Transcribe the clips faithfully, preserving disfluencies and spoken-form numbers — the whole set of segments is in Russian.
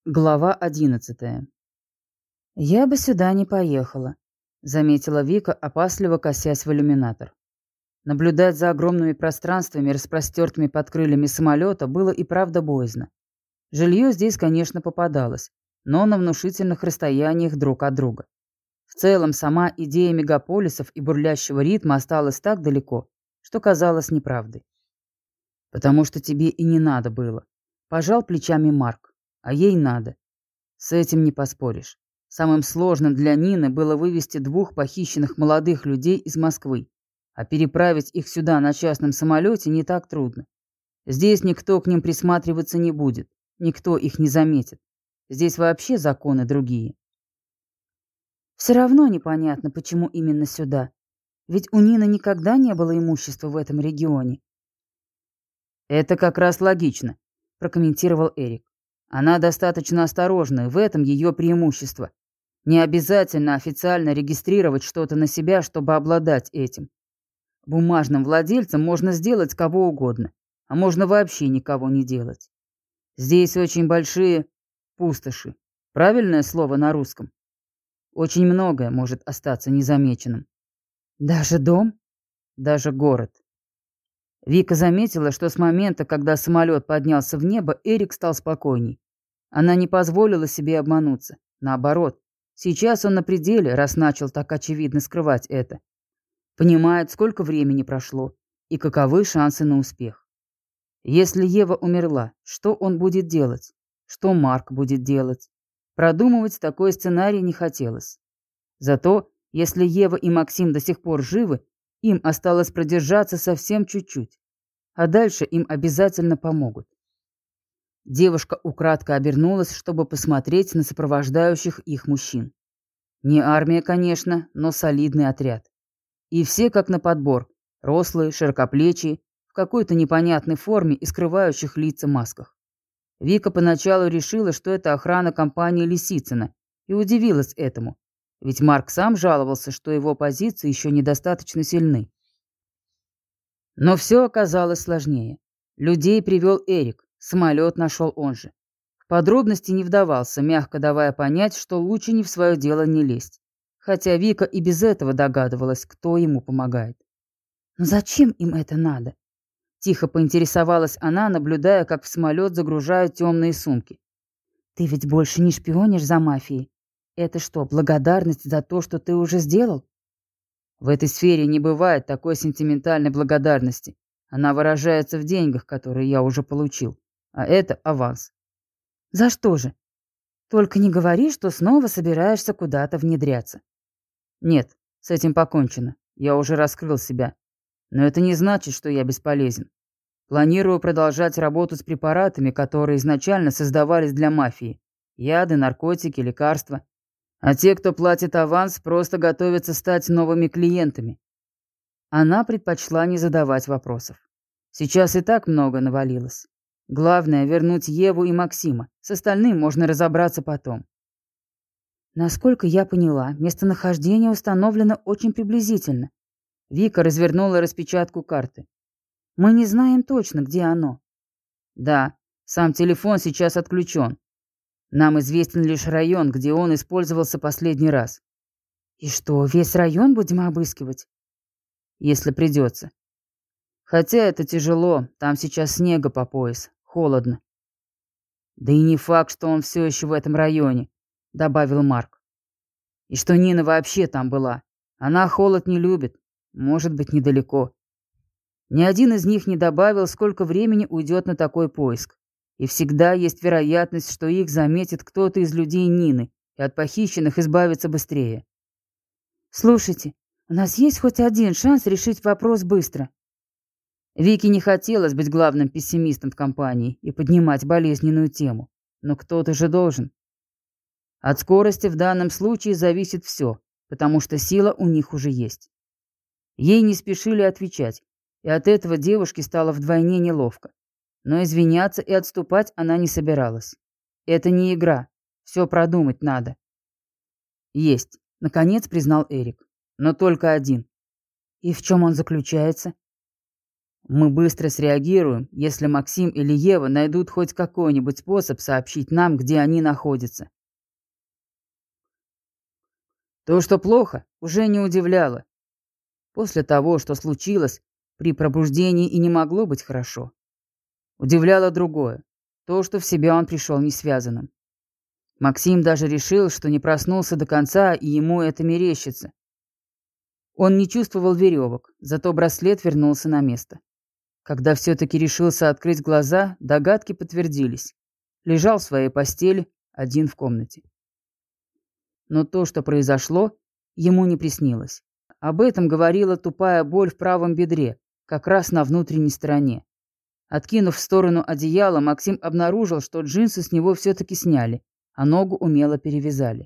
Глава одиннадцатая. «Я бы сюда не поехала», — заметила Вика, опасливо косясь в иллюминатор. Наблюдать за огромными пространствами, распростертыми под крыльями самолета, было и правда боязно. Жилье здесь, конечно, попадалось, но на внушительных расстояниях друг от друга. В целом, сама идея мегаполисов и бурлящего ритма осталась так далеко, что казалось неправдой. «Потому что тебе и не надо было», — пожал плечами Марк. А ей надо. С этим не поспоришь. Самым сложным для Нины было вывести двух похищенных молодых людей из Москвы, а переправить их сюда на частном самолете не так трудно. Здесь никто к ним присматриваться не будет, никто их не заметит. Здесь вообще законы другие. Все равно непонятно, почему именно сюда. Ведь у Нины никогда не было имущества в этом регионе. Это как раз логично, прокомментировал Эрик. Она достаточно осторожна, и в этом ее преимущество. Не обязательно официально регистрировать что-то на себя, чтобы обладать этим. Бумажным владельцем можно сделать кого угодно, а можно вообще никого не делать. Здесь очень большие пустоши. Правильное слово на русском? Очень многое может остаться незамеченным. Даже дом? Даже город. Вика заметила, что с момента, когда самолет поднялся в небо, Эрик стал спокойней. Она не позволила себе обмануться. Наоборот, сейчас он на пределе, раз начал так очевидно скрывать это. Понимает, сколько времени прошло и каковы шансы на успех. Если Ева умерла, что он будет делать? Что Марк будет делать? Продумывать такой сценарий не хотелось. Зато, если Ева и Максим до сих пор живы, им осталось продержаться совсем чуть-чуть. А дальше им обязательно помогут. Девушка украдко обернулась, чтобы посмотреть на сопровождающих их мужчин. Не армия, конечно, но солидный отряд. И все как на подбор. Рослые, широкоплечие, в какой-то непонятной форме и скрывающих лица масках. Вика поначалу решила, что это охрана компании Лисицына, и удивилась этому. Ведь Марк сам жаловался, что его позиции еще недостаточно сильны. Но все оказалось сложнее. Людей привел Эрик, самолет нашел он же. В подробности не вдавался, мягко давая понять, что лучше ни в свое дело не лезть. Хотя Вика и без этого догадывалась, кто ему помогает. «Но зачем им это надо?» Тихо поинтересовалась она, наблюдая, как в самолет загружают темные сумки. «Ты ведь больше не шпионишь за мафией. Это что, благодарность за то, что ты уже сделал?» В этой сфере не бывает такой сентиментальной благодарности. Она выражается в деньгах, которые я уже получил. А это аванс. «За что же? Только не говори, что снова собираешься куда-то внедряться». «Нет, с этим покончено. Я уже раскрыл себя. Но это не значит, что я бесполезен. Планирую продолжать работу с препаратами, которые изначально создавались для мафии. Яды, наркотики, лекарства. А те, кто платит аванс, просто готовятся стать новыми клиентами». Она предпочла не задавать вопросов. Сейчас и так много навалилось. Главное — вернуть Еву и Максима. С остальным можно разобраться потом. Насколько я поняла, местонахождение установлено очень приблизительно. Вика развернула распечатку карты. Мы не знаем точно, где оно. Да, сам телефон сейчас отключен. Нам известен лишь район, где он использовался последний раз. И что, весь район будем обыскивать? Если придется. Хотя это тяжело, там сейчас снега по пояс, холодно. Да и не факт, что он все еще в этом районе, добавил Марк. И что Нина вообще там была. Она холод не любит, может быть, недалеко. Ни один из них не добавил, сколько времени уйдет на такой поиск. И всегда есть вероятность, что их заметит кто-то из людей Нины, и от похищенных избавиться быстрее. Слушайте, у нас есть хоть один шанс решить вопрос быстро. Вике не хотелось быть главным пессимистом в компании и поднимать болезненную тему. Но кто-то же должен. От скорости в данном случае зависит все, потому что сила у них уже есть. Ей не спешили отвечать, и от этого девушке стало вдвойне неловко. Но извиняться и отступать она не собиралась. Это не игра, все продумать надо. Есть, наконец признал Эрик, но только один. И в чем он заключается? Мы быстро среагируем, если Максим или Ева найдут хоть какой-нибудь способ сообщить нам, где они находятся. То, что плохо, уже не удивляло. После того, что случилось, при пробуждении и не могло быть хорошо. Удивляло другое. То, что в себя он пришел несвязанным. Максим даже решил, что не проснулся до конца, и ему это мерещится. Он не чувствовал веревок, зато браслет вернулся на место. Когда все-таки решился открыть глаза, догадки подтвердились. Лежал в своей постели, один в комнате. Но то, что произошло, ему не приснилось. Об этом говорила тупая боль в правом бедре, как раз на внутренней стороне. Откинув в сторону одеяло, Максим обнаружил, что джинсы с него все-таки сняли, а ногу умело перевязали.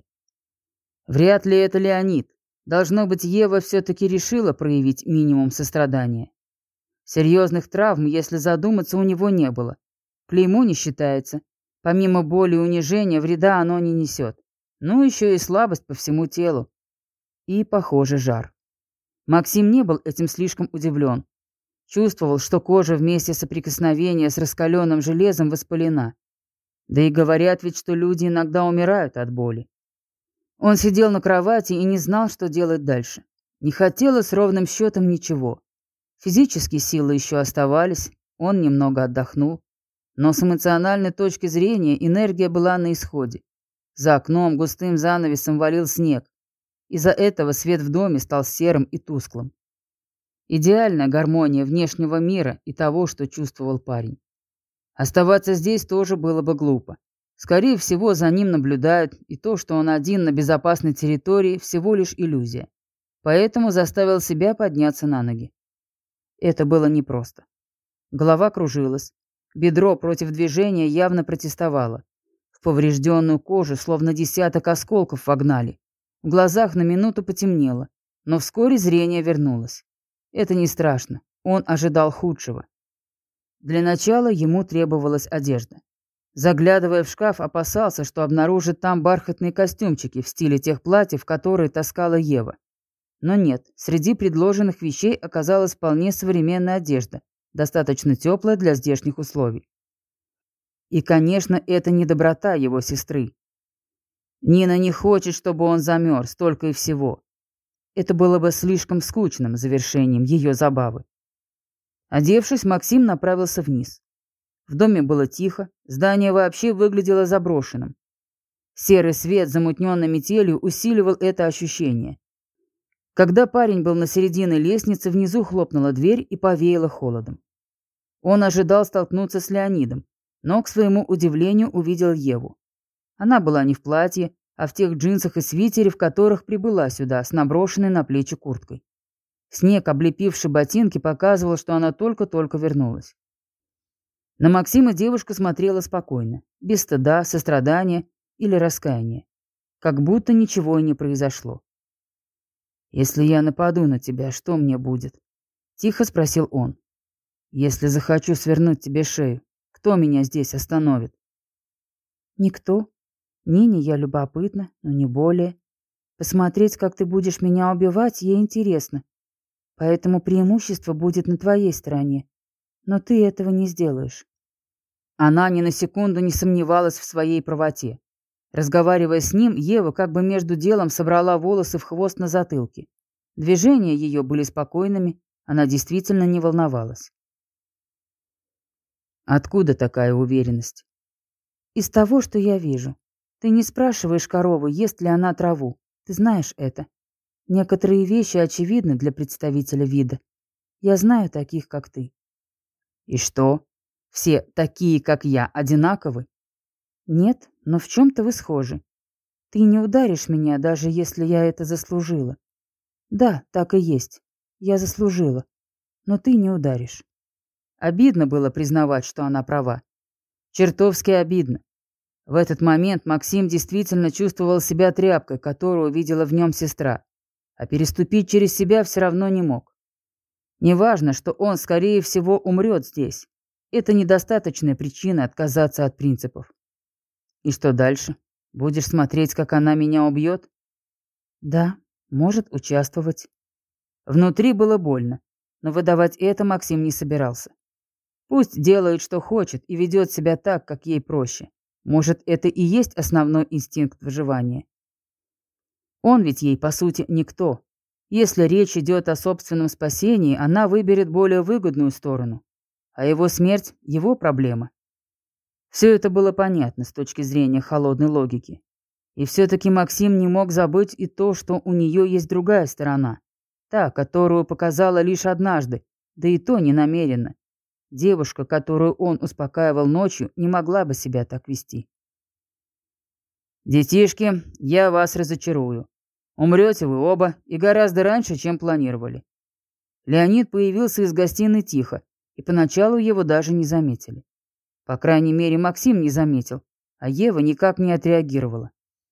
Вряд ли это Леонид. Должно быть, Ева все-таки решила проявить минимум сострадания. Серьезных травм, если задуматься, у него не было. Клеймо не считается. Помимо боли и унижения, вреда оно не несет. Ну, еще и слабость по всему телу. И, похоже, жар. Максим не был этим слишком удивлен. Чувствовал, что кожа вместе соприкосновения с раскаленным железом воспалена. Да и говорят ведь, что люди иногда умирают от боли. Он сидел на кровати и не знал, что делать дальше. Не хотелось ровным счетом ничего. Физические силы еще оставались, он немного отдохнул. Но с эмоциональной точки зрения энергия была на исходе. За окном густым занавесом валил снег. Из-за этого свет в доме стал серым и тусклым. Идеальная гармония внешнего мира и того, что чувствовал парень. Оставаться здесь тоже было бы глупо. Скорее всего, за ним наблюдают, и то, что он один на безопасной территории, всего лишь иллюзия. Поэтому заставил себя подняться на ноги. Это было непросто. Голова кружилась. Бедро против движения явно протестовало. В поврежденную кожу словно десяток осколков вогнали. В глазах на минуту потемнело, но вскоре зрение вернулось. Это не страшно, он ожидал худшего. Для начала ему требовалась одежда. Заглядывая в шкаф, опасался, что обнаружит там бархатные костюмчики в стиле тех платьев, которые таскала Ева. Но нет, среди предложенных вещей оказалась вполне современная одежда, достаточно теплая для здешних условий. И, конечно, это не доброта его сестры. Нина не хочет, чтобы он замерз, только и всего. Это было бы слишком скучным завершением ее забавы. Одевшись, Максим направился вниз. В доме было тихо, здание вообще выглядело заброшенным. Серый свет, замутненный метелью, усиливал это ощущение. Когда парень был на середине лестницы, внизу хлопнула дверь и повеяло холодом. Он ожидал столкнуться с Леонидом, но, к своему удивлению, увидел Еву. Она была не в платье, а в тех джинсах и свитере, в которых прибыла сюда, с наброшенной на плечи курткой. Снег, облепивший ботинки, показывал, что она только-только вернулась. На Максима девушка смотрела спокойно, без стыда, сострадания или раскаяния. Как будто ничего и не произошло. «Если я нападу на тебя, что мне будет?» — тихо спросил он. «Если захочу свернуть тебе шею, кто меня здесь остановит?» «Никто. Нине я любопытна, но не более. Посмотреть, как ты будешь меня убивать, ей интересно. Поэтому преимущество будет на твоей стороне. Но ты этого не сделаешь». Она ни на секунду не сомневалась в своей правоте. Разговаривая с ним, Ева как бы между делом собрала волосы в хвост на затылке. Движения ее были спокойными, она действительно не волновалась. «Откуда такая уверенность?» «Из того, что я вижу. Ты не спрашиваешь корову, ест ли она траву. Ты знаешь это. Некоторые вещи очевидны для представителя вида. Я знаю таких, как ты». «И что? Все такие, как я, одинаковы?» «Нет, но в чем-то вы схожи. Ты не ударишь меня, даже если я это заслужила. Да, так и есть. Я заслужила. Но ты не ударишь». Обидно было признавать, что она права. Чертовски обидно. В этот момент Максим действительно чувствовал себя тряпкой, которую видела в нем сестра, а переступить через себя все равно не мог. Неважно, что он, скорее всего, умрет здесь. Это недостаточная причина отказаться от принципов. И что дальше? Будешь смотреть, как она меня убьет? Да, может участвовать. Внутри было больно, но выдавать это Максим не собирался. Пусть делает, что хочет, и ведет себя так, как ей проще. Может, это и есть основной инстинкт выживания. Он ведь ей, по сути, никто. Если речь идет о собственном спасении, она выберет более выгодную сторону. А его смерть – его проблема. Все это было понятно с точки зрения холодной логики. И все-таки Максим не мог забыть и то, что у нее есть другая сторона. Та, которую показала лишь однажды, да и то не намеренно. Девушка, которую он успокаивал ночью, не могла бы себя так вести. «Детишки, я вас разочарую. Умрете вы оба и гораздо раньше, чем планировали». Леонид появился из гостиной тихо, и поначалу его даже не заметили. По крайней мере, Максим не заметил, а Ева никак не отреагировала.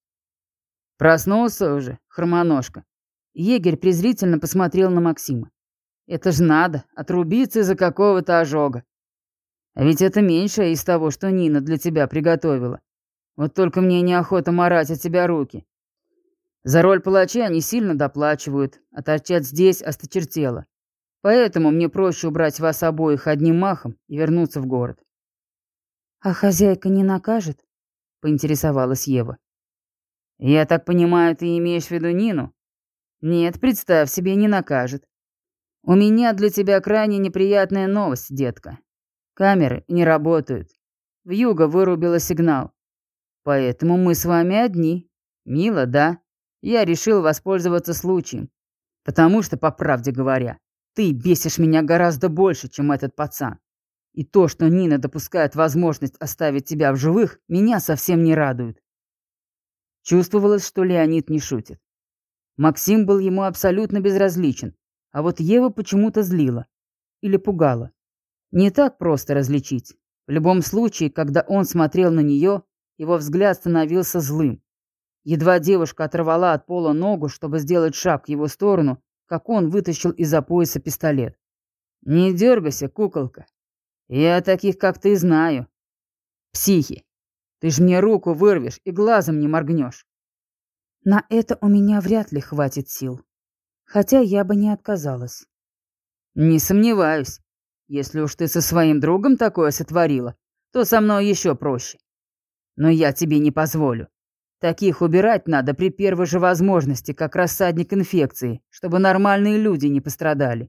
«Проснулся уже, хромоножка». Егерь презрительно посмотрел на Максима. «Это ж надо, отрубиться из-за какого-то ожога. А ведь это меньшее из того, что Нина для тебя приготовила. Вот только мне неохота марать от тебя руки. За роль палача они сильно доплачивают, а торчать здесь осточертело. Поэтому мне проще убрать вас обоих одним махом и вернуться в город». «А хозяйка не накажет?» — поинтересовалась Ева. «Я так понимаю, ты имеешь в виду Нину? Нет, представь себе, не накажет. У меня для тебя крайне неприятная новость, детка. Камеры не работают. Вьюга вырубила сигнал. Поэтому мы с вами одни. Мило, да? Я решил воспользоваться случаем. Потому что, по правде говоря, ты бесишь меня гораздо больше, чем этот пацан. И то, что Нина допускает возможность оставить тебя в живых, меня совсем не радует». Чувствовалось, что Леонид не шутит. Максим был ему абсолютно безразличен, а вот Ева почему-то злила. Или пугала. Не так просто различить. В любом случае, когда он смотрел на нее, его взгляд становился злым. Едва девушка оторвала от пола ногу, чтобы сделать шаг в его сторону, как он вытащил из-за пояса пистолет. «Не дергайся, куколка. Я таких, как ты, знаю. Психи. Ты ж мне руку вырвешь и глазом не моргнешь». «На это у меня вряд ли хватит сил. Хотя я бы не отказалась». «Не сомневаюсь. Если уж ты со своим другом такое сотворила, то со мной еще проще. Но я тебе не позволю. Таких убирать надо при первой же возможности, как рассадник инфекции, чтобы нормальные люди не пострадали».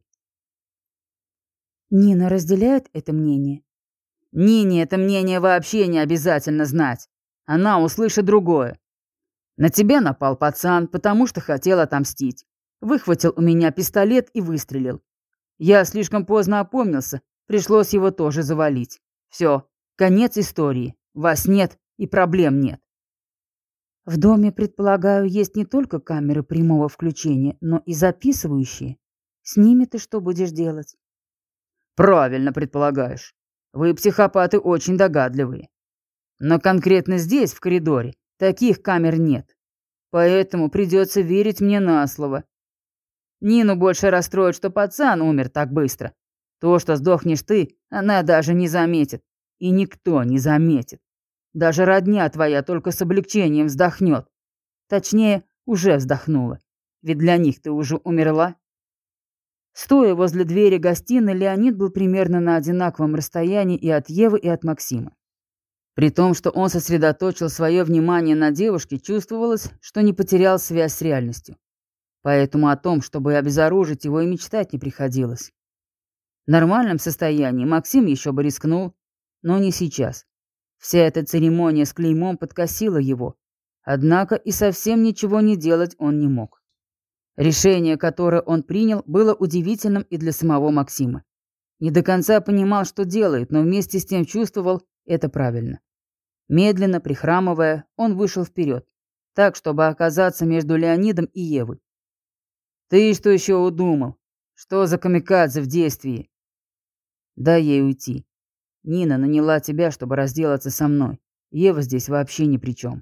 «Нина разделяет это мнение?» «Нине это мнение вообще не обязательно знать. Она услышит другое. На тебя напал пацан, потому что хотел отомстить. Выхватил у меня пистолет и выстрелил. Я слишком поздно опомнился, пришлось его тоже завалить. Все, конец истории. Вас нет и проблем нет». «В доме, предполагаю, есть не только камеры прямого включения, но и записывающие. С ними ты что будешь делать?» «Правильно предполагаешь. Вы, психопаты, очень догадливые. Но конкретно здесь, в коридоре, таких камер нет. Поэтому придется верить мне на слово. Нину больше расстроит, что пацан умер так быстро. То, что сдохнешь ты, она даже не заметит. И никто не заметит. Даже родня твоя только с облегчением вздохнет. Точнее, уже вздохнула. Ведь для них ты уже умерла». Стоя возле двери гостиной, Леонид был примерно на одинаковом расстоянии и от Евы, и от Максима. При том, что он сосредоточил свое внимание на девушке, чувствовалось, что не потерял связь с реальностью. Поэтому о том, чтобы обезоружить его, и мечтать не приходилось. В нормальном состоянии Максим еще бы рискнул, но не сейчас. Вся эта церемония с клеймом подкосила его. Однако и совсем ничего не делать он не мог. Решение, которое он принял, было удивительным и для самого Максима. Не до конца понимал, что делает, но вместе с тем чувствовал это правильно. Медленно, прихрамывая, он вышел вперед, так, чтобы оказаться между Леонидом и Евой. «Ты что еще удумал? Что за камикадзе в действии?» «Дай ей уйти. Нина наняла тебя, чтобы разделаться со мной. Ева здесь вообще ни при чем».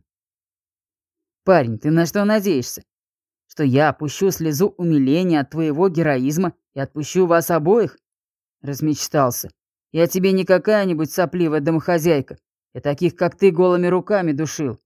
«Парень, ты на что надеешься? Что я опущу слезу умиления от твоего героизма и отпущу вас обоих?» Размечтался. «Я тебе не какая-нибудь сопливая домохозяйка. Я таких, как ты, голыми руками душил».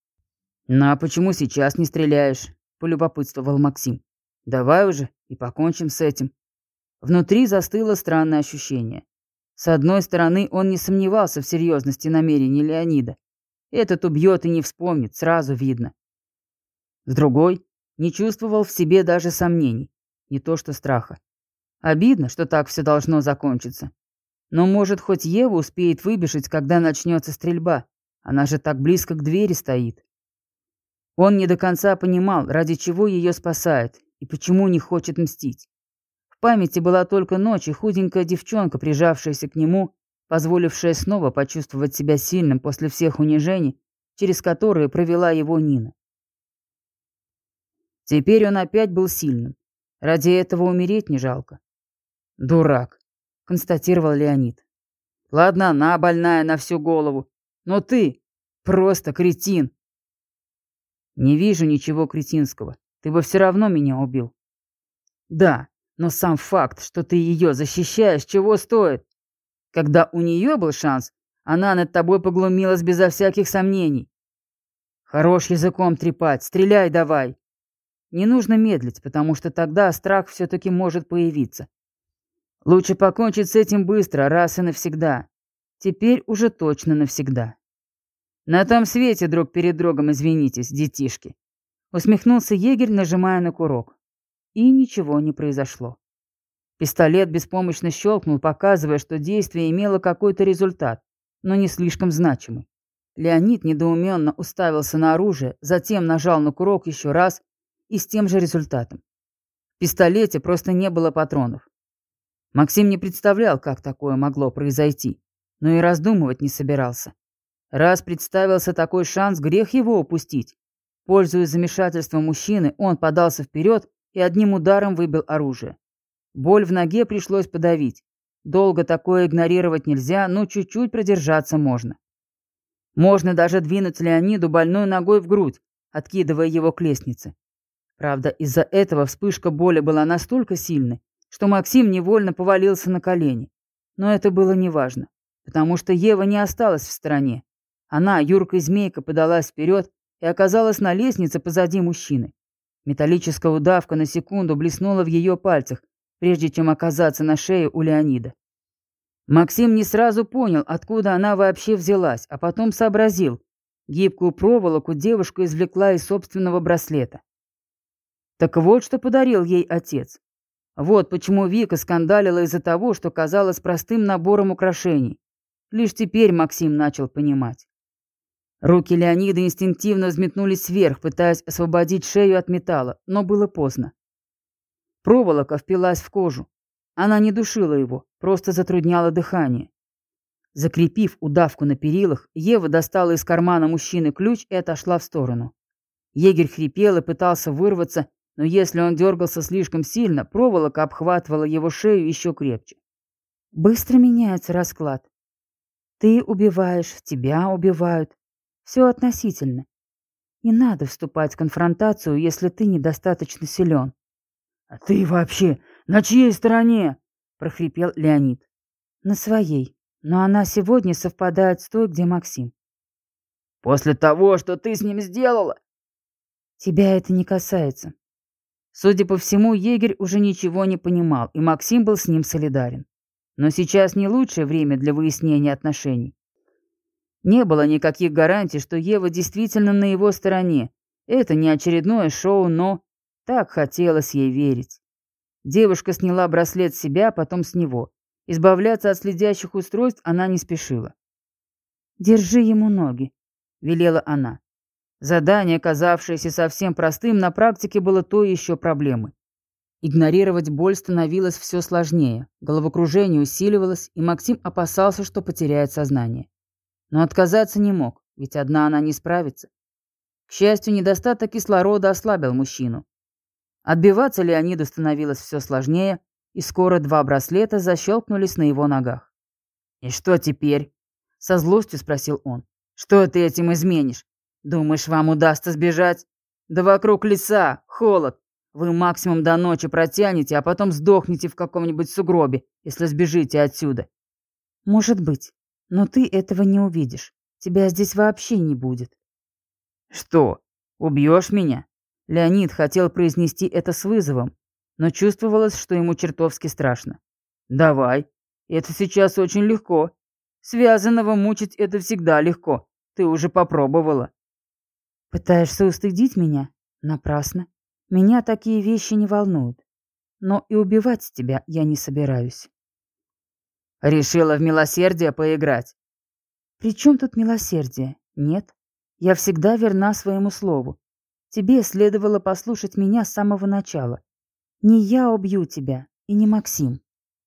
«Ну а почему сейчас не стреляешь?» — полюбопытствовал Максим. «Давай уже и покончим с этим». Внутри застыло странное ощущение. С одной стороны, он не сомневался в серьезности намерений Леонида. Этот убьет и не вспомнит, сразу видно. С другой, не чувствовал в себе даже сомнений, не то что страха. Обидно, что так все должно закончиться. Но, может, хоть Ева успеет выбежать, когда начнется стрельба. Она же так близко к двери стоит. Он не до конца понимал, ради чего ее спасает и почему не хочет мстить. В памяти была только ночь и худенькая девчонка, прижавшаяся к нему, позволившая снова почувствовать себя сильным после всех унижений, через которые провела его Нина. Теперь он опять был сильным. Ради этого умереть не жалко. «Дурак», — констатировал Леонид. «Ладно, она больная на всю голову, но ты просто кретин». «Не вижу ничего кретинского. Ты бы все равно меня убил». «Да, но сам факт, что ты ее защищаешь, чего стоит? Когда у нее был шанс, она над тобой поглумилась безо всяких сомнений. Хорош языком трепать, стреляй давай». Не нужно медлить, потому что тогда страх все-таки может появиться. Лучше покончить с этим быстро, раз и навсегда. Теперь уже точно навсегда. На том свете друг перед другом извинитесь, детишки. Усмехнулся егерь, нажимая на курок. И ничего не произошло. Пистолет беспомощно щелкнул, показывая, что действие имело какой-то результат, но не слишком значимый. Леонид недоуменно уставился на оружие, затем нажал на курок еще раз и с тем же результатом. В пистолете просто не было патронов. Максим не представлял, как такое могло произойти, но и раздумывать не собирался. Раз представился такой шанс, грех его упустить. Пользуясь замешательством мужчины, он подался вперед и одним ударом выбил оружие. Боль в ноге пришлось подавить. Долго такое игнорировать нельзя, но чуть-чуть продержаться можно. Можно даже двинуть Леониду больной ногой в грудь, откидывая его к лестнице. Правда, из-за этого вспышка боли была настолько сильной, что Максим невольно повалился на колени. Но это было неважно, потому что Ева не осталась в стороне. Она, юркой змейка, подалась вперед и оказалась на лестнице позади мужчины. Металлическая удавка на секунду блеснула в ее пальцах, прежде чем оказаться на шее у Леонида. Максим не сразу понял, откуда она вообще взялась, а потом сообразил. Гибкую проволоку девушка извлекла из собственного браслета. Так вот, что подарил ей отец. Вот почему Вика скандалила из-за того, что казалось простым набором украшений. Лишь теперь Максим начал понимать. Руки Леонида инстинктивно взметнулись вверх, пытаясь освободить шею от металла, но было поздно. Проволока впилась в кожу. Она не душила его, просто затрудняла дыхание. Закрепив удавку на перилах, Ева достала из кармана мужчины ключ и отошла в сторону. Егерь хрипел и пытался вырваться, но если он дергался слишком сильно, проволока обхватывала его шею еще крепче. Быстро меняется расклад. Ты убиваешь, тебя убивают. Все относительно. Не надо вступать в конфронтацию, если ты недостаточно силен. — А ты вообще на чьей стороне? — прохрипел Леонид. — На своей. Но она сегодня совпадает с той, где Максим. — После того, что ты с ним сделала? — Тебя это не касается. Судя по всему, егерь уже ничего не понимал, и Максим был с ним солидарен. Но сейчас не лучшее время для выяснения отношений. Не было никаких гарантий, что Ева действительно на его стороне. Это не очередное шоу, но так хотелось ей верить. Девушка сняла браслет с себя, потом с него. Избавляться от следящих устройств она не спешила. «Держи ему ноги», — велела она. Задание, казавшееся совсем простым, на практике было то еще проблемой. Игнорировать боль становилось все сложнее, головокружение усиливалось, и Максим опасался, что потеряет сознание. Но отказаться не мог, ведь одна она не справится. К счастью, недостаток кислорода ослабил мужчину. Отбиваться Леониду становилось все сложнее, и скоро два браслета защелкнулись на его ногах. «И что теперь?» — со злостью спросил он. «Что ты этим изменишь? Думаешь, вам удастся сбежать? Да вокруг леса, холод. Вы максимум до ночи протянете, а потом сдохнете в каком-нибудь сугробе, если сбежите отсюда». «Может быть, но ты этого не увидишь. Тебя здесь вообще не будет». «Что, убьешь меня?» Леонид хотел произнести это с вызовом, но чувствовалось, что ему чертовски страшно. Давай. Это сейчас очень легко. Связанного мучить это всегда легко. Ты уже попробовала. Пытаешься устыдить меня? Напрасно. Меня такие вещи не волнуют. Но и убивать тебя я не собираюсь. Решила в милосердие поиграть. При чем тут милосердие? Нет. Я всегда верна своему слову. Тебе следовало послушать меня с самого начала. Не я убью тебя, и не Максим.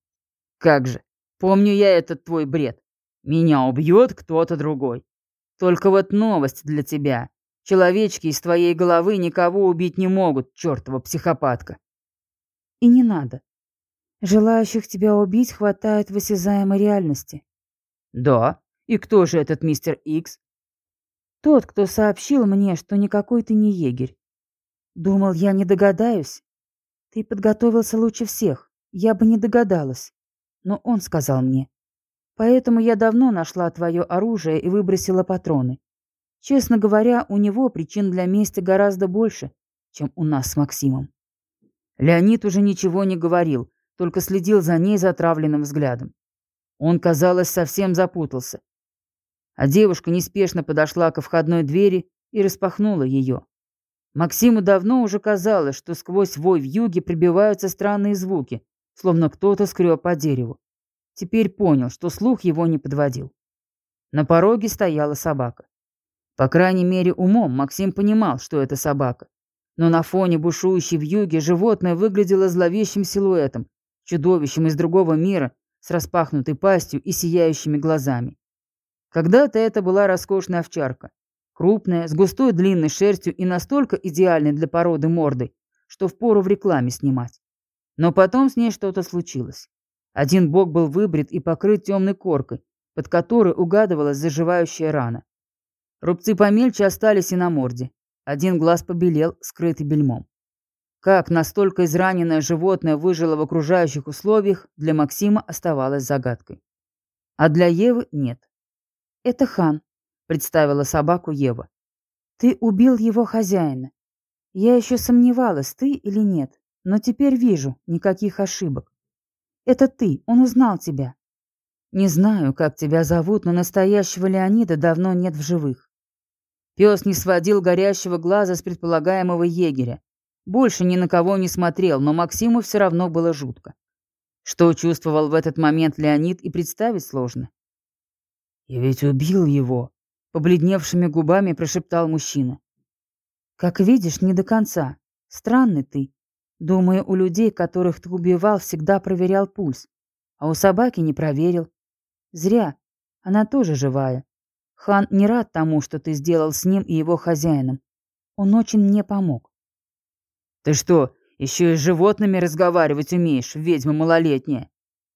Как же, помню я этот твой бред. Меня убьет кто-то другой. Только вот новость для тебя. Человечки из твоей головы никого убить не могут, чертова психопатка. И не надо. Желающих тебя убить хватает в осязаемой реальности. Да? И кто же этот мистер Икс? Тот, кто сообщил мне, что никакой ты не егерь. Думал, я не догадаюсь? Ты подготовился лучше всех. Я бы не догадалась. Но он сказал мне. Поэтому я давно нашла твое оружие и выбросила патроны. Честно говоря, у него причин для мести гораздо больше, чем у нас с Максимом. Леонид уже ничего не говорил, только следил за ней затравленным взглядом. Он, казалось, совсем запутался. А девушка неспешно подошла ко входной двери и распахнула ее. Максиму давно уже казалось, что сквозь вой вьюги прибиваются странные звуки, словно кто-то скреб по дереву. Теперь понял, что слух его не подводил. На пороге стояла собака. По крайней мере, умом Максим понимал, что это собака. Но на фоне бушующей вьюги животное выглядело зловещим силуэтом, чудовищем из другого мира, с распахнутой пастью и сияющими глазами. Когда-то это была роскошная овчарка. Крупная, с густой длинной шерстью и настолько идеальной для породы мордой, что впору в рекламе снимать. Но потом с ней что-то случилось. Один бок был выбрит и покрыт темной коркой, под которой угадывалась заживающая рана. Рубцы помельче остались и на морде. Один глаз побелел, скрытый бельмом. Как настолько израненное животное выжило в окружающих условиях, для Максима оставалось загадкой. А для Евы нет. «Это Хан», — представила собаку Ева. «Ты убил его хозяина. Я еще сомневалась, ты или нет, но теперь вижу, никаких ошибок. Это ты, он узнал тебя. Не знаю, как тебя зовут, но настоящего Леонида давно нет в живых». Пес не сводил горящего глаза с предполагаемого егеря. Больше ни на кого не смотрел, но Максиму все равно было жутко. Что чувствовал в этот момент Леонид, и представить сложно. «Я ведь убил его», — побледневшими губами прошептал мужчина. «Как видишь, не до конца. Странный ты. Думаю, у людей, которых ты убивал, всегда проверял пульс. А у собаки не проверил. Зря. Она тоже живая. Хан не рад тому, что ты сделал с ним и его хозяином. Он очень мне помог». «Ты что, еще и с животными разговаривать умеешь, ведьма малолетняя?»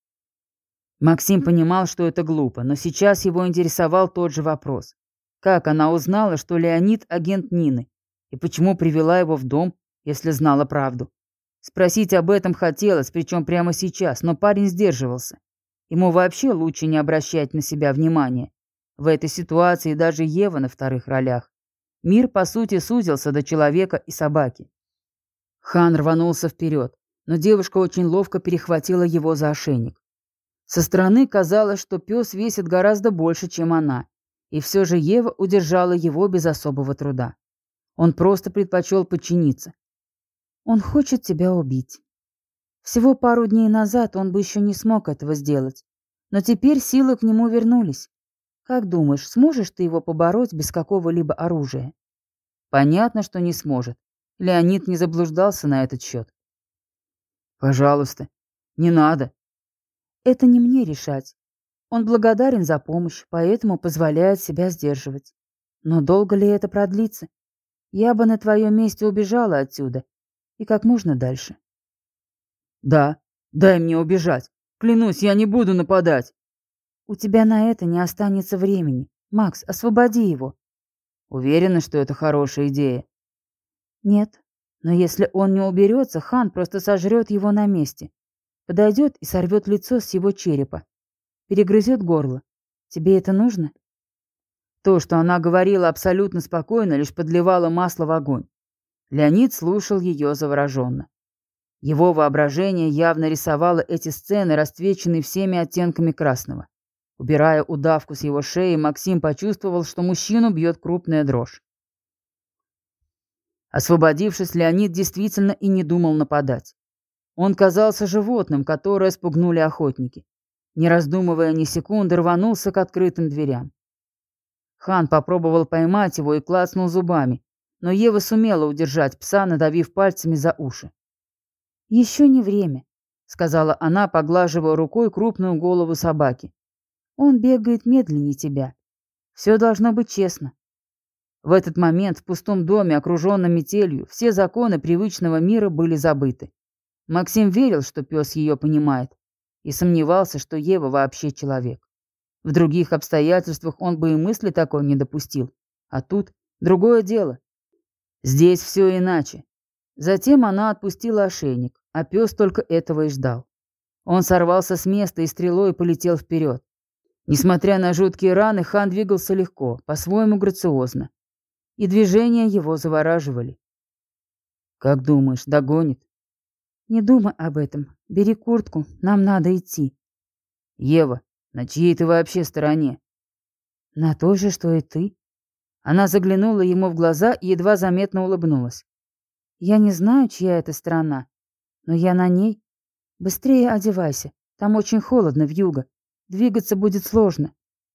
Максим понимал, что это глупо, но сейчас его интересовал тот же вопрос. Как она узнала, что Леонид — агент Нины? И почему привела его в дом, если знала правду? Спросить об этом хотелось, причем прямо сейчас, но парень сдерживался. Ему вообще лучше не обращать на себя внимания. В этой ситуации даже Ева на вторых ролях. Мир, по сути, сузился до человека и собаки. Хан рванулся вперед, но девушка очень ловко перехватила его за ошейник. Со стороны казалось, что пес весит гораздо больше, чем она, и все же Ева удержала его без особого труда. Он просто предпочел подчиниться. «Он хочет тебя убить. Всего пару дней назад он бы еще не смог этого сделать, но теперь силы к нему вернулись. Как думаешь, сможешь ты его побороть без какого-либо оружия?» Понятно, что не сможет. Леонид не заблуждался на этот счет. «Пожалуйста, не надо». «Это не мне решать. Он благодарен за помощь, поэтому позволяет себя сдерживать. Но долго ли это продлится? Я бы на твоем месте убежала отсюда. И как можно дальше». «Да, дай мне убежать. Клянусь, я не буду нападать». «У тебя на это не останется времени. Макс, освободи его». «Уверена, что это хорошая идея?» «Нет. Но если он не уберется, Хан просто сожрет его на месте. Подойдет и сорвет лицо с его черепа. Перегрызет горло. Тебе это нужно?» То, что она говорила абсолютно спокойно, лишь подливало масло в огонь. Леонид слушал ее завороженно. Его воображение явно рисовало эти сцены, расцвеченные всеми оттенками красного. Убирая удавку с его шеи, Максим почувствовал, что мужчину бьет крупная дрожь. Освободившись, Леонид действительно и не думал нападать. Он казался животным, которое спугнули охотники. Не раздумывая ни секунды, рванулся к открытым дверям. Хан попробовал поймать его и клацнул зубами, но Ева сумела удержать пса, надавив пальцами за уши. «Еще не время», — сказала она, поглаживая рукой крупную голову собаки. «Он бегает медленнее тебя. Все должно быть честно». В этот момент в пустом доме, окруженном метелью, все законы привычного мира были забыты. Максим верил, что пес ее понимает, и сомневался, что Ева вообще человек. В других обстоятельствах он бы и мысли такой не допустил. А тут другое дело. Здесь все иначе. Затем она отпустила ошейник, а пес только этого и ждал. Он сорвался с места и стрелой полетел вперед. Несмотря на жуткие раны, хан двигался легко, по-своему грациозно. И движения его завораживали. «Как думаешь, догонит?» «Не думай об этом. Бери куртку, нам надо идти». «Ева, на чьей ты вообще стороне?» «На той же, что и ты». Она заглянула ему в глаза и едва заметно улыбнулась. «Я не знаю, чья это сторона, но я на ней. Быстрее одевайся, там очень холодно вьюга. Двигаться будет сложно».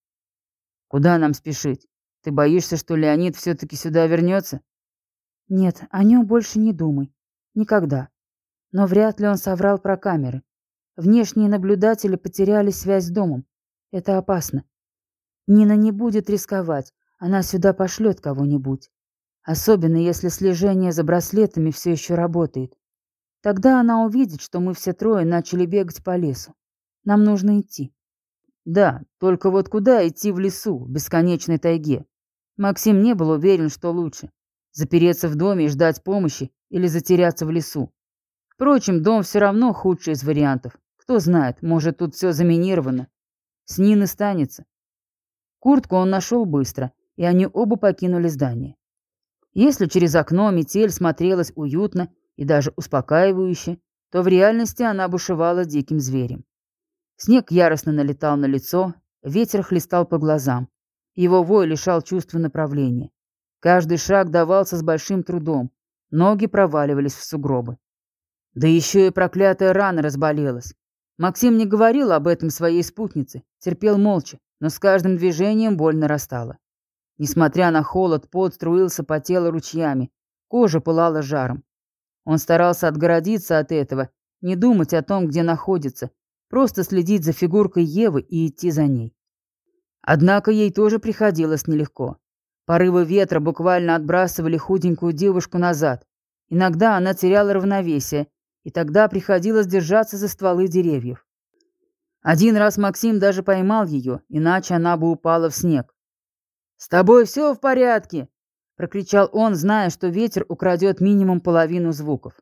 «Куда нам спешить? Ты боишься, что Леонид все-таки сюда вернется?» «Нет, о нем больше не думай. Никогда. Но вряд ли он соврал про камеры. Внешние наблюдатели потеряли связь с домом. Это опасно. Нина не будет рисковать, она сюда пошлет кого-нибудь. Особенно, если слежение за браслетами все еще работает. Тогда она увидит, что мы все трое начали бегать по лесу. Нам нужно идти». «Да, только вот куда идти в лесу, в бесконечной тайге?» Максим не был уверен, что лучше – запереться в доме и ждать помощи или затеряться в лесу. Впрочем, дом все равно худший из вариантов. Кто знает, может, тут все заминировано. С Нины станется. Куртку он нашел быстро, и они оба покинули здание. Если через окно метель смотрелась уютно и даже успокаивающе, то в реальности она бушевала диким зверем. Снег яростно налетал на лицо, ветер хлестал по глазам. Его вой лишал чувства направления. Каждый шаг давался с большим трудом, ноги проваливались в сугробы. Да еще и проклятая рана разболелась. Максим не говорил об этом своей спутнице, терпел молча, но с каждым движением боль нарастала. Несмотря на холод, пот струился по телу ручьями, кожа пылала жаром. Он старался отгородиться от этого, не думать о том, где находится, просто следить за фигуркой Евы и идти за ней. Однако ей тоже приходилось нелегко. Порывы ветра буквально отбрасывали худенькую девушку назад. Иногда она теряла равновесие, и тогда приходилось держаться за стволы деревьев. Один раз Максим даже поймал ее, иначе она бы упала в снег. «С тобой все в порядке!» – прокричал он, зная, что ветер украдет минимум половину звуков.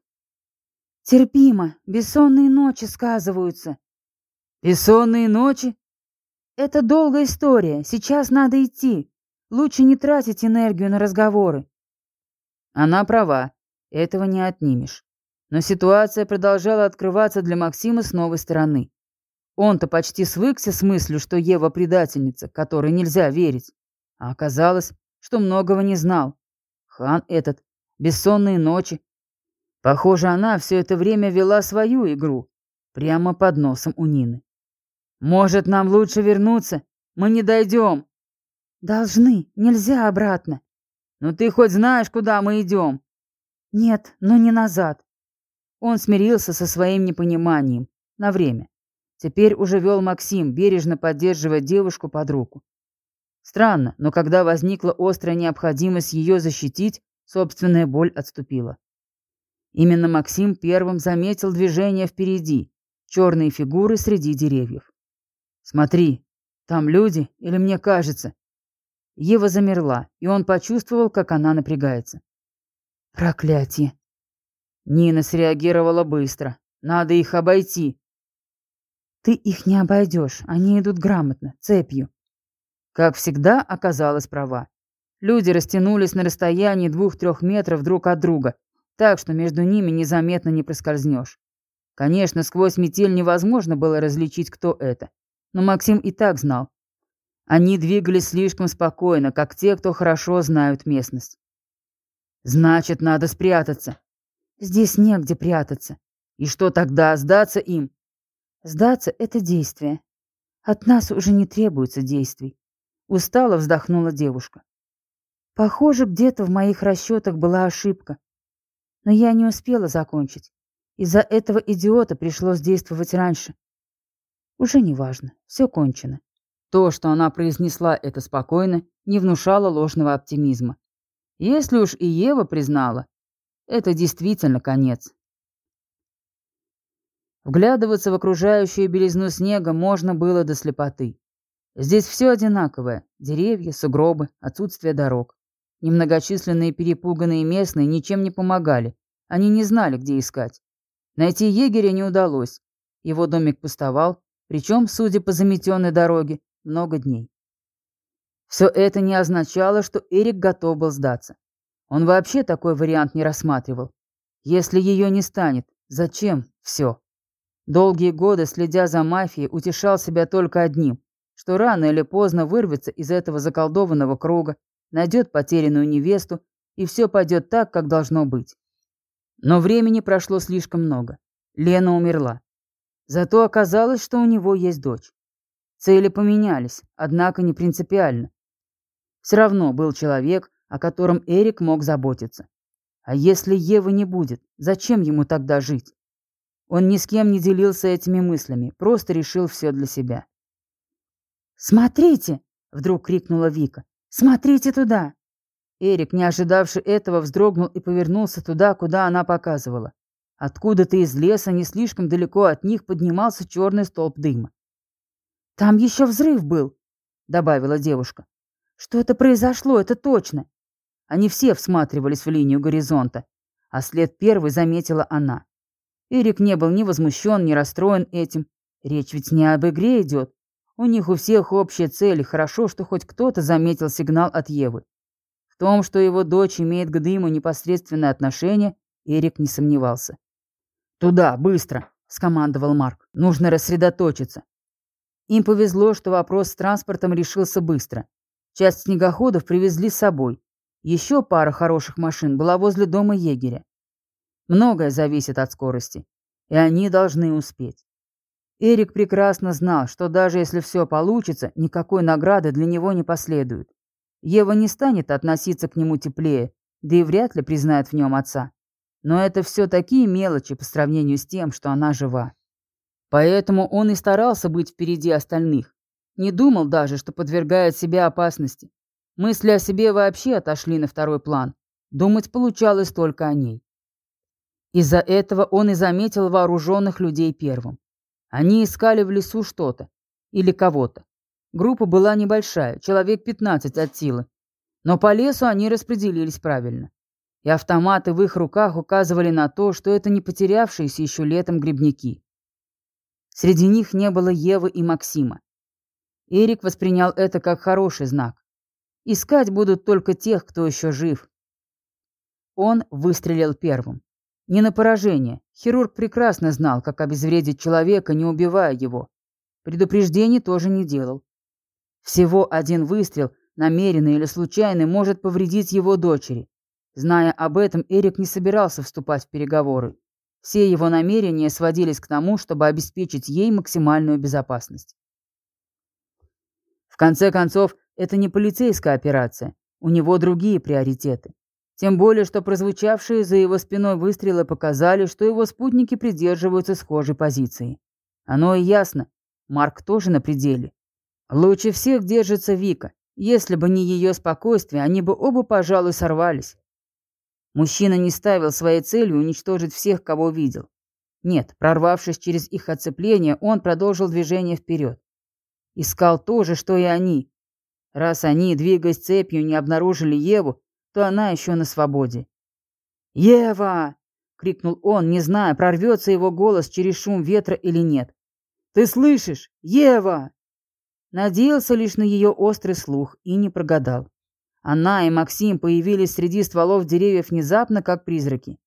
«Терпимо, бессонные ночи сказываются». «Бессонные ночи?» «Это долгая история, сейчас надо идти. Лучше не тратить энергию на разговоры». Она права, этого не отнимешь. Но ситуация продолжала открываться для Максима с новой стороны. Он-то почти свыкся с мыслью, что Ева предательница, которой нельзя верить. А оказалось, что многого не знал. Хан этот, бессонные ночи. Похоже, она все это время вела свою игру, прямо под носом у Нины. «Может, нам лучше вернуться? Мы не дойдем». «Должны, нельзя обратно». «Ну ты хоть знаешь, куда мы идем?» «Нет, но не назад». Он смирился со своим непониманием. На время. Теперь уже вел Максим, бережно поддерживая девушку под руку. Странно, но когда возникла острая необходимость ее защитить, собственная боль отступила. Именно Максим первым заметил движение впереди, черные фигуры среди деревьев. «Смотри, там люди, или мне кажется?» Ева замерла, и он почувствовал, как она напрягается. «Проклятие!» Нина среагировала быстро. «Надо их обойти». «Ты их не обойдешь, они идут грамотно, цепью». Как всегда, оказалась права. Люди растянулись на расстоянии двух-трех метров друг от друга, так что между ними незаметно не проскользнешь. Конечно, сквозь метель невозможно было различить, кто это, но Максим и так знал. Они двигались слишком спокойно, как те, кто хорошо знают местность. «Значит, надо спрятаться». «Здесь негде прятаться». «И что тогда, сдаться им?» «Сдаться — это действие. От нас уже не требуется действий». Устало вздохнула девушка. «Похоже, где-то в моих расчетах была ошибка. Но я не успела закончить. Из-за этого идиота пришлось действовать раньше. Уже не важно, все кончено». То, что она произнесла это спокойно, не внушало ложного оптимизма. Если уж и Ева признала, это действительно конец. Вглядываться в окружающую белизну снега можно было до слепоты. Здесь все одинаковое: деревья, сугробы, отсутствие дорог. Немногочисленные перепуганные местные ничем не помогали, они не знали, где искать. Найти егеря не удалось. Его домик пустовал, причем, судя по заметенной дороге, много дней. Все это не означало, что Эрик готов был сдаться. Он вообще такой вариант не рассматривал. Если ее не станет, зачем все? Долгие годы, следя за мафией, утешал себя только одним, что рано или поздно вырвется из этого заколдованного круга, найдет потерянную невесту, и все пойдет так, как должно быть. Но времени прошло слишком много. Лена умерла. Зато оказалось, что у него есть дочь. Цели поменялись, однако не принципиально. Все равно был человек, о котором Эрик мог заботиться. А если Евы не будет, зачем ему тогда жить? Он ни с кем не делился этими мыслями, просто решил все для себя. «Смотрите!» — вдруг крикнула Вика. «Смотрите туда!» Эрик, не ожидавший этого, вздрогнул и повернулся туда, куда она показывала. Откуда-то из леса, не слишком далеко от них, поднимался черный столб дыма. «Там еще взрыв был», — добавила девушка. «Что-то произошло, это точно». Они все всматривались в линию горизонта, а след первый заметила она. Эрик не был ни возмущен, ни расстроен этим. Речь ведь не об игре идет. У них у всех общая цель, и хорошо, что хоть кто-то заметил сигнал от Евы. В том, что его дочь имеет к дыму непосредственное отношение, Эрик не сомневался. «Туда, быстро!» — скомандовал Марк. «Нужно рассредоточиться». Им повезло, что вопрос с транспортом решился быстро. Часть снегоходов привезли с собой. Еще пара хороших машин была возле дома егеря. Многое зависит от скорости, и они должны успеть. Эрик прекрасно знал, что даже если все получится, никакой награды для него не последует. Ева не станет относиться к нему теплее, да и вряд ли признает в нем отца. Но это все такие мелочи по сравнению с тем, что она жива. Поэтому он и старался быть впереди остальных. Не думал даже, что подвергает себя опасности. Мысли о себе вообще отошли на второй план. Думать получалось только о ней. Из-за этого он и заметил вооруженных людей первым. Они искали в лесу что-то. Или кого-то. Группа была небольшая, человек пятнадцать от силы. Но по лесу они распределились правильно. И автоматы в их руках указывали на то, что это не потерявшиеся еще летом грибники. Среди них не было Евы и Максима. Эрик воспринял это как хороший знак. Искать будут только тех, кто еще жив. Он выстрелил первым. Не на поражение. Хирург прекрасно знал, как обезвредить человека, не убивая его. Предупреждений тоже не делал. Всего один выстрел, намеренный или случайный, может повредить его дочери. Зная об этом, Эрик не собирался вступать в переговоры. Все его намерения сводились к тому, чтобы обеспечить ей максимальную безопасность. В конце концов, это не полицейская операция. У него другие приоритеты. Тем более, что прозвучавшие за его спиной выстрелы показали, что его спутники придерживаются схожей позиции. Оно и ясно. Марк тоже на пределе. Лучше всех держится Вика. Если бы не ее спокойствие, они бы оба, пожалуй, сорвались. Мужчина не ставил своей целью уничтожить всех, кого видел. Нет, прорвавшись через их оцепление, он продолжил движение вперед. Искал то же, что и они. Раз они, двигаясь цепью, не обнаружили Еву, то она еще на свободе. «Ева!» — крикнул он, не зная, прорвется его голос через шум ветра или нет. «Ты слышишь? Ева!» Надеялся лишь на ее острый слух и не прогадал. Она и Максим появились среди стволов деревьев внезапно, как призраки.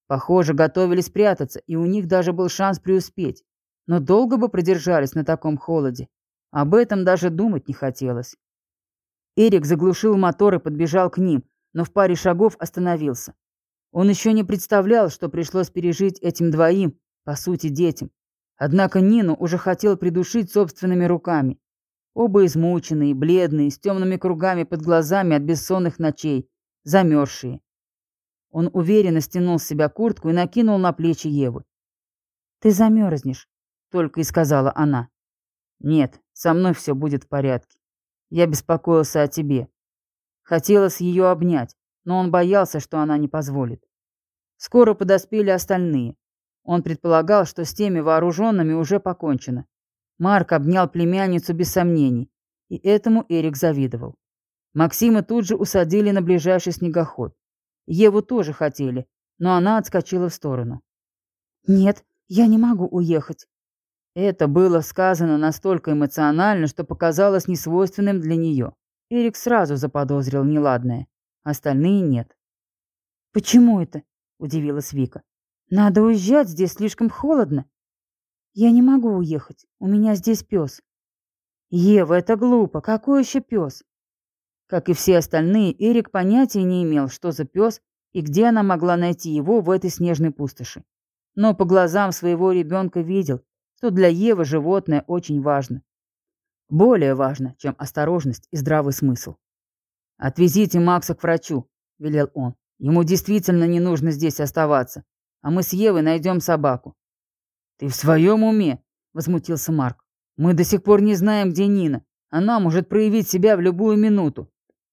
Похоже, готовились прятаться, и у них даже был шанс преуспеть. Но долго бы продержались на таком холоде. Об этом даже думать не хотелось. Эрик заглушил мотор и подбежал к ним, но в паре шагов остановился. Он еще не представлял, что пришлось пережить этим двоим, по сути, детям. Однако Нину уже хотел придушить собственными руками. Оба измученные, бледные, с темными кругами под глазами от бессонных ночей, замерзшие. Он уверенно стянул с себя куртку и накинул на плечи Евы. «Ты замерзнешь», — только и сказала она. «Нет, со мной все будет в порядке. Я беспокоился о тебе». Хотелось ее обнять, но он боялся, что она не позволит. Скоро подоспели остальные. Он предполагал, что с теми вооруженными уже покончено. Марк обнял племянницу без сомнений, и этому Эрик завидовал. Максима тут же усадили на ближайший снегоход. Еву тоже хотели, но она отскочила в сторону. «Нет, я не могу уехать». Это было сказано настолько эмоционально, что показалось несвойственным для нее. Эрик сразу заподозрил неладное, остальные нет. «Почему это?» – удивилась Вика. «Надо уезжать, здесь слишком холодно». «Я не могу уехать, у меня здесь пес». «Ева, это глупо, какой еще пес?» Как и все остальные, Эрик понятия не имел, что за пес и где она могла найти его в этой снежной пустоши. Но по глазам своего ребенка видел, что для Евы животное очень важно. Более важно, чем осторожность и здравый смысл. «Отвезите Макса к врачу», — велел он. «Ему действительно не нужно здесь оставаться, а мы с Евой найдем собаку». «Ты в своем уме?» — возмутился Марк. «Мы до сих пор не знаем, где Нина. Она может проявить себя в любую минуту».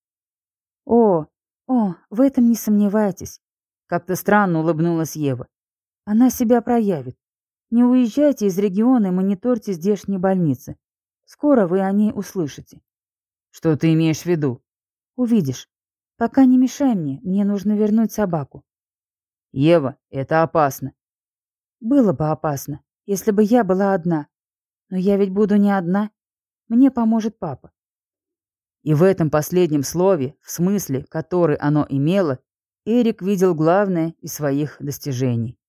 «О, о, в этом не сомневайтесь», — как-то странно улыбнулась Ева. «Она себя проявит. Не уезжайте из региона и мониторьте здешние больницы. Скоро вы о ней услышите». «Что ты имеешь в виду?» «Увидишь. Пока не мешай мне, мне нужно вернуть собаку». «Ева, это опасно». «Было бы опасно, если бы я была одна. Но я ведь буду не одна. Мне поможет папа». И в этом последнем слове, в смысле, который оно имело, Эрик видел главное из своих достижений.